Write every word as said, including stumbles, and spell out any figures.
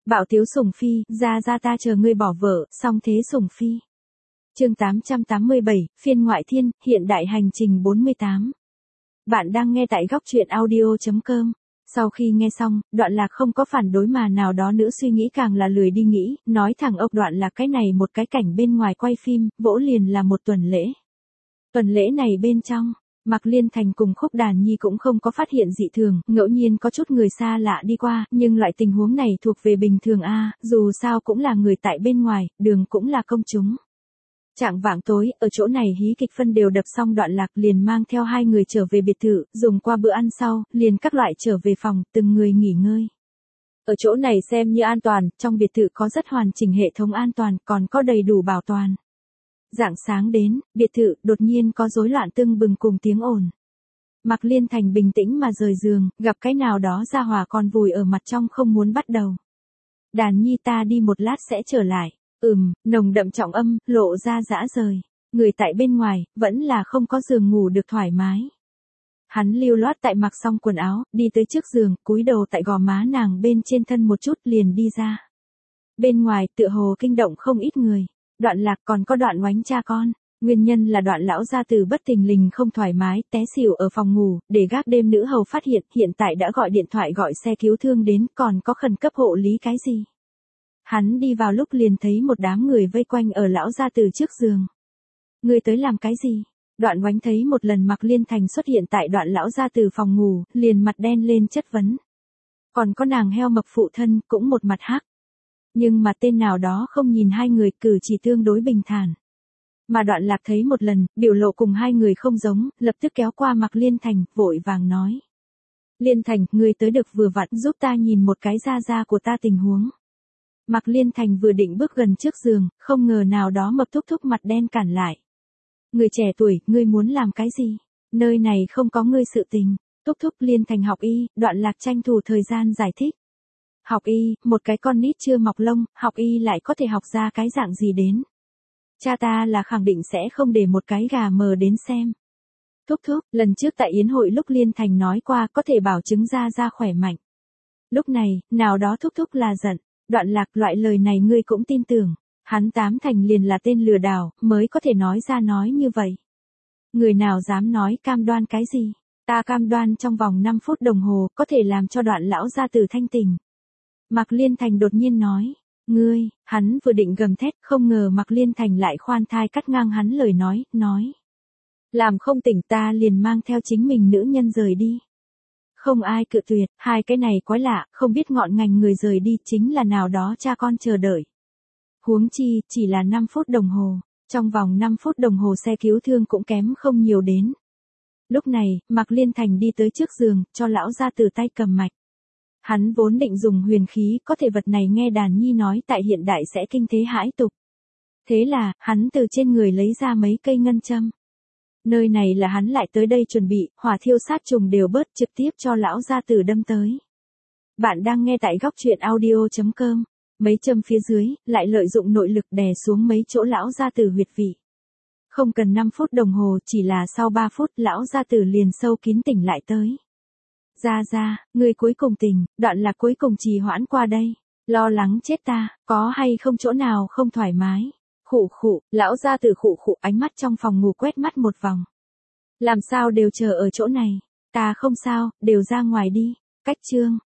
Bạo tiếu sủng phi, ra ra ta chờ ngươi bỏ vợ, song thế sủng phi. Chương tám trăm tám mươi bảy, phiên ngoại thiên, hiện đại hành trình bốn mươi tám. Bạn đang nghe tại góc truyện audio chấm com. Sau khi nghe xong, Đoạn Lạc không có phản đối mà nào đó nữa suy nghĩ càng là lười đi nghĩ, nói thẳng ốc Đoạn Lạc cái này một cái cảnh bên ngoài quay phim, vỗ liền là một tuần lễ. Tuần lễ này bên trong, Mạc Liên Thành cùng Khúc Đàn Nhi cũng không có phát hiện dị thường, ngẫu nhiên có chút người xa lạ đi qua, nhưng loại tình huống này thuộc về bình thường a, dù sao cũng là người tại bên ngoài, đường cũng là công chúng. Trạng vạng tối, ở chỗ này hí kịch phân đều đập xong, Đoạn Lạc liền mang theo hai người trở về biệt thự, dùng qua bữa ăn sau, liền các loại trở về phòng, từng người nghỉ ngơi. Ở chỗ này xem như an toàn, trong biệt thự có rất hoàn chỉnh hệ thống an toàn, còn có đầy đủ bảo toàn. Rạng sáng đến, biệt thự đột nhiên có rối loạn tưng bừng cùng tiếng ồn. Mạc Liên Thành bình tĩnh mà rời giường, gặp cái nào đó ra hỏa còn vùi ở mặt trong không muốn bắt đầu. Đàn Nhi ta đi một lát sẽ trở lại. Ừm, nồng đậm trọng âm, lộ ra dã rời. Người tại bên ngoài, vẫn là không có giường ngủ được thoải mái. Hắn lưu loát tại mặc xong quần áo, đi tới trước giường, cúi đầu tại gò má nàng bên trên thân một chút liền đi ra. Bên ngoài, tựa hồ kinh động không ít người. Đoạn Lạc còn có Đoạn Oánh cha con. Nguyên nhân là Đoạn lão gia tử bất thình lình không thoải mái, té xỉu ở phòng ngủ, để gác đêm nữ hầu phát hiện, hiện tại đã gọi điện thoại gọi xe cứu thương đến, còn có khẩn cấp hộ lý cái gì. Hắn đi vào lúc liền thấy một đám người vây quanh ở lão gia tử trước giường. Người tới làm cái gì? Đoạn Oánh thấy một lần Mạc Liên Thành xuất hiện tại Đoạn lão gia tử phòng ngủ, liền mặt đen lên chất vấn. Còn có nàng heo mập phụ thân, cũng một mặt hắc. Nhưng mà tên nào đó không nhìn hai người, cử chỉ tương đối bình thản. Mà Đoạn Lạc thấy một lần, biểu lộ cùng hai người không giống, lập tức kéo qua Mạc Liên Thành, vội vàng nói. Liên Thành, người tới được vừa vặn, giúp ta nhìn một cái ra ra của ta tình huống. Mạc Liên Thành vừa định bước gần trước giường, không ngờ nào đó mập thúc thúc mặt đen cản lại. Người trẻ tuổi, ngươi muốn làm cái gì? Nơi này không có ngươi sự tình. Thúc thúc Liên Thành học y, Đoạn Lạc tranh thủ thời gian giải thích. Học y, một cái con nít chưa mọc lông, học y lại có thể học ra cái dạng gì đến. Cha ta là khẳng định sẽ không để một cái gà mờ đến xem. Thúc thúc, lần trước tại yến hội lúc Liên Thành nói qua có thể bảo chứng ra ra khỏe mạnh. Lúc này, nào đó thúc thúc là giận. Đoạn Lạc, loại lời này ngươi cũng tin tưởng. Hắn tám thành liền là tên lừa đảo, mới có thể nói ra nói như vậy. Người nào dám nói cam đoan cái gì? Ta cam đoan trong vòng năm phút đồng hồ có thể làm cho Đoạn lão gia tử thanh tình. Mạc Liên Thành đột nhiên nói. Ngươi, hắn vừa định gầm thét, không ngờ Mạc Liên Thành lại khoan thai cắt ngang hắn lời nói, nói. Làm không tỉnh ta liền mang theo chính mình nữ nhân rời đi. Không ai cự tuyệt, hai cái này quái lạ, không biết ngọn ngành người rời đi chính là nào đó cha con chờ đợi. Huống chi, chỉ là năm phút đồng hồ, trong vòng năm phút đồng hồ xe cứu thương cũng kém không nhiều đến. Lúc này, Mạc Liên Thành đi tới trước giường, cho lão gia tử tay cầm mạch. Hắn vốn định dùng huyền khí, có thể vật này nghe Đàn Nhi nói tại hiện đại sẽ kinh thế hãi tục. Thế là, hắn từ trên người lấy ra mấy cây ngân châm. Nơi này là hắn lại tới đây chuẩn bị, hỏa thiêu sát trùng đều bớt, trực tiếp cho lão gia tử đâm tới. Bạn đang nghe tại góc truyện audio chấm com. Mấy châm phía dưới, lại lợi dụng nội lực đè xuống mấy chỗ lão gia tử huyệt vị. Không cần năm phút đồng hồ, chỉ là sau ba phút lão gia tử liền sâu kín tỉnh lại tới. Ra ra, người cuối cùng tỉnh, Đoạn Lạc cuối cùng trì hoãn qua đây. Lo lắng chết ta, có hay không chỗ nào không thoải mái. Khụ khụ, lão gia tử khụ khụ, ánh mắt trong phòng ngủ quét mắt một vòng. Làm sao đều chờ ở chỗ này. Ta không sao, đều ra ngoài đi. Cách chương.